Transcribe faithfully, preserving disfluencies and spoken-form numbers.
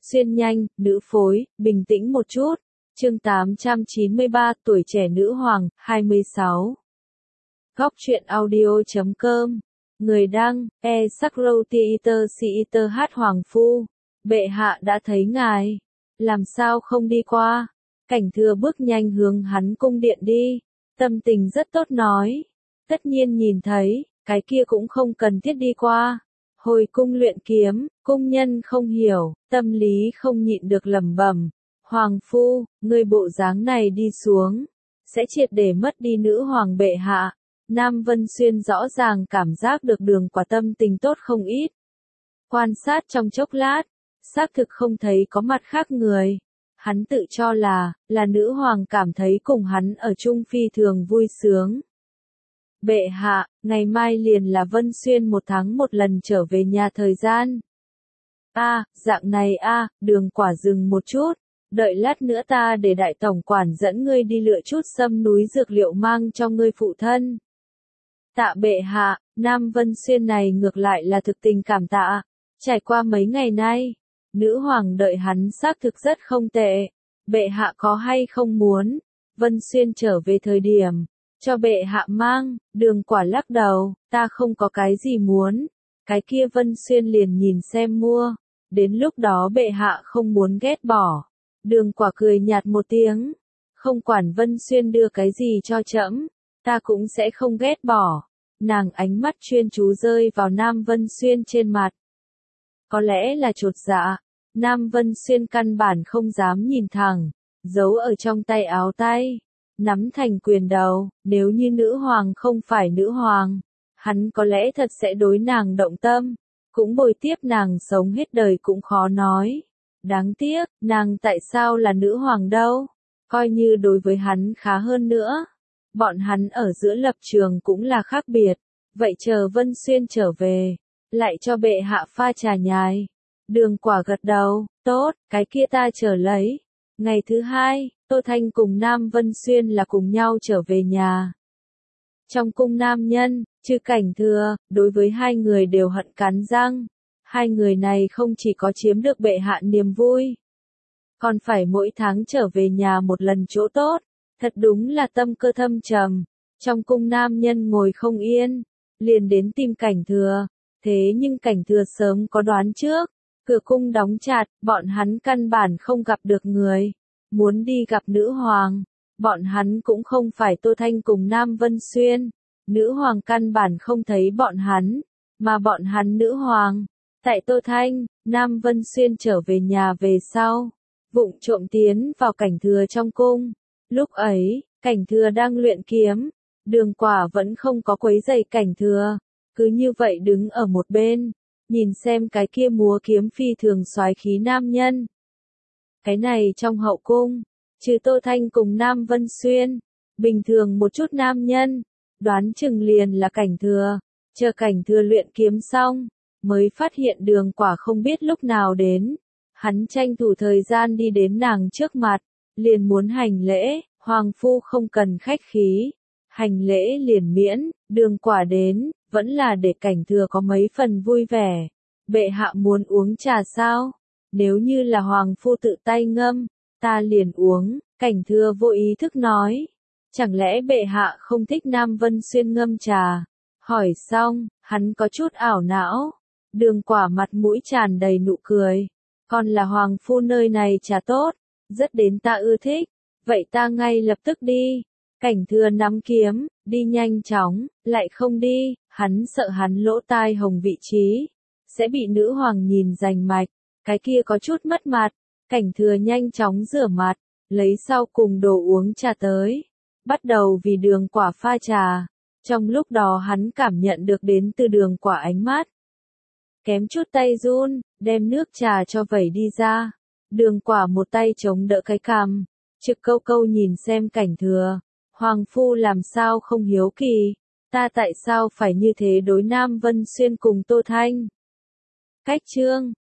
Xuyên nhanh, nữ phối, bình tĩnh một chút. Chương tám trăm chín mươi ba, tuổi trẻ nữ hoàng, hai mươi sáu. Góc truyện audio chấm com. Người đăng, e Sakrotiiter Siiter hát Hoàng Phu. Bệ hạ đã thấy ngài. Làm sao không đi qua? Cảnh Thừa bước nhanh hướng hắn cung điện đi. Tâm tình rất tốt nói. Tất nhiên nhìn thấy, cái kia cũng không cần thiết đi qua. Hồi cung luyện kiếm, cung nhân không hiểu, tâm lý không nhịn được lẩm bẩm. Hoàng Phu, ngươi bộ dáng này đi xuống, sẽ triệt để mất đi nữ hoàng bệ hạ. Nam Vân Xuyên rõ ràng cảm giác được Đường Quả tâm tình tốt không ít. Quan sát trong chốc lát, xác thực không thấy có mặt khác người. Hắn tự cho là, là nữ hoàng cảm thấy cùng hắn ở chung phi thường vui sướng. Bệ hạ, ngày mai liền là Vân Xuyên một tháng một lần trở về nhà thời gian. A, à, dạng này a, à, Đường Quả dừng một chút. Đợi lát nữa ta để đại tổng quản dẫn ngươi đi lựa chút sâm núi dược liệu mang cho ngươi phụ thân. Tạ bệ hạ, Nam Vân Xuyên này ngược lại là thực tình cảm tạ. Trải qua mấy ngày nay, nữ hoàng đợi hắn xác thực rất không tệ. Bệ hạ có hay không muốn, Vân Xuyên trở về thời điểm, cho bệ hạ mang. Đường Quả lắc đầu, ta không có cái gì muốn. Cái kia Vân Xuyên liền nhìn xem mua. Đến lúc đó bệ hạ không muốn ghét bỏ. Đường Quả cười nhạt một tiếng. Không quản Vân Xuyên đưa cái gì cho trẫm, ta cũng sẽ không ghét bỏ. Nàng ánh mắt chuyên chú rơi vào Nam Vân Xuyên trên mặt. Có lẽ là chột dạ, Nam Vân Xuyên căn bản không dám nhìn thẳng, giấu ở trong tay áo tay, nắm thành quyền đầu. Nếu như nữ hoàng không phải nữ hoàng, hắn có lẽ thật sẽ đối nàng động tâm, cũng bồi tiếp nàng sống hết đời cũng khó nói. Đáng tiếc, nàng tại sao là nữ hoàng đâu? Coi như đối với hắn khá hơn nữa. Bọn hắn ở giữa lập trường cũng là khác biệt. Vậy chờ Vân Xuyên trở về, lại cho bệ hạ pha trà nhài. Đường Quả gật đầu, tốt, cái kia ta chờ lấy. Ngày thứ hai, Tô Thanh cùng Nam Vân Xuyên là cùng nhau trở về nhà. Trong cung nam nhân, trừ Cảnh Thừa, đối với hai người đều hận cắn răng. Hai người này không chỉ có chiếm được bệ hạ niềm vui, còn phải mỗi tháng trở về nhà một lần chỗ tốt. Thật đúng là tâm cơ thâm trầm. Trong cung nam nhân ngồi không yên, liền đến tìm Cảnh Thừa. Thế nhưng Cảnh Thừa sớm có đoán trước, cửa cung đóng chặt, bọn hắn căn bản không gặp được người. Muốn đi gặp nữ hoàng, bọn hắn cũng không phải Tô Thanh cùng Nam Vân Xuyên. Nữ hoàng căn bản không thấy bọn hắn, mà bọn hắn nữ hoàng. Tại Tô Thanh, Nam Vân Xuyên trở về nhà về sau, vụng trộm tiến vào Cảnh Thừa trong cung. Lúc ấy, Cảnh Thừa đang luyện kiếm, Đường Quả vẫn không có quấy rầy Cảnh Thừa, cứ như vậy đứng ở một bên, nhìn xem cái kia múa kiếm phi thường soái khí nam nhân. Cái này trong hậu cung, trừ Tô Thanh cùng Nam Vân Xuyên, bình thường một chút nam nhân, đoán chừng liền là Cảnh Thừa. Chờ Cảnh Thừa luyện kiếm xong, mới phát hiện Đường Quả không biết lúc nào đến. Hắn tranh thủ thời gian đi đến nàng trước mặt, liền muốn hành lễ. Hoàng Phu không cần khách khí, hành lễ liền miễn. Đường Quả đến, vẫn là để Cảnh Thừa có mấy phần vui vẻ. Bệ hạ muốn uống trà sao? Nếu như là Hoàng Phu tự tay ngâm, ta liền uống. Cảnh Thừa vô ý thức nói. Chẳng lẽ bệ hạ không thích Nam Vân Xuyên ngâm trà? Hỏi xong, hắn có chút ảo não. Đường Quả mặt mũi tràn đầy nụ cười. Còn là Hoàng Phu nơi này trà tốt, rất đến ta ưa thích. Vậy ta ngay lập tức đi. Cảnh Thừa nắm kiếm, đi nhanh chóng, lại không đi. Hắn sợ hắn lỗ tai hồng vị trí sẽ bị nữ hoàng nhìn rành mạch, cái kia có chút mất mặt. Cảnh Thừa nhanh chóng rửa mặt, lấy sau cùng đồ uống trà tới, bắt đầu vì Đường Quả pha trà. Trong lúc đó hắn cảm nhận được đến từ Đường Quả ánh mắt, kém chút tay run, đem nước trà cho vẩy đi ra. Đường Quả một tay chống đỡ cái cằm, trực câu câu nhìn xem Cảnh Thừa. Hoàng Phu làm sao không hiếu kỳ, ta tại sao phải như thế đối Nam Vân Xuyên cùng Tô Thanh? Cách chương